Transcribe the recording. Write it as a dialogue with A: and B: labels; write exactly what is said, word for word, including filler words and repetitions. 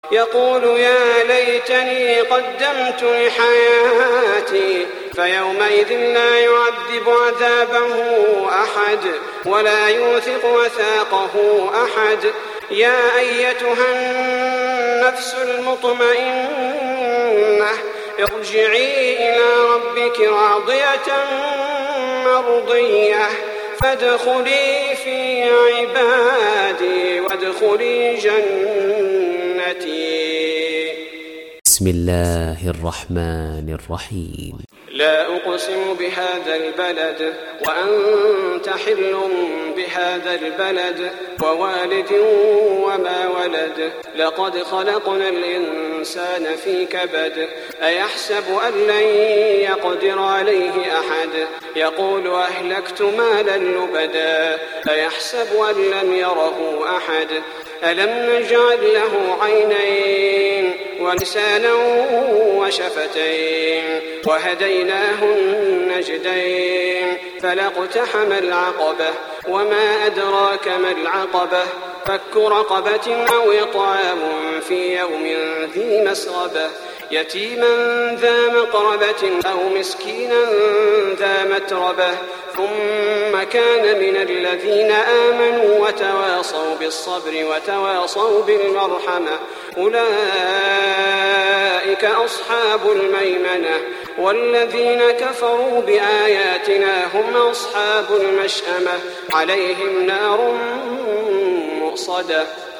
A: يقول يا ليتني قدمت لحياتي فيومئذ لا يعذب عذابه أحد ولا يوثق وثاقه أحد. يا أيتها النفس المطمئنة ارجعي إلى ربك راضية مرضية فادخلي في عبادي وادخلي جنتي.
B: بسم الله الرحمن الرحيم.
A: لا أقسم بهذا البلد وأنت حل بهذا البلد ووالد وما ولد لقد خلقنا الإنسان في كبد أيحسب أن لن يقدر عليه أحد يقول أهلكت مالا لبدا أيحسب أن لم يره أحد ألم نجعل له عينين ولسانا وشفتين وهديناه النجدين فلاقتحم العقبة وما أدراك ما العقبة فك رقبة أو إطعام في يوم ذي مسغبة يتيما ذا مقربة أو مسكينا ذا متربة ثم كان من الذين آمنوا وتواصوا بالصبر وتواصوا بالمرحمة أولئك أصحاب الميمنة والذين كفروا بآياتنا هم أصحاب المشأمة عليهم نار مؤصدة.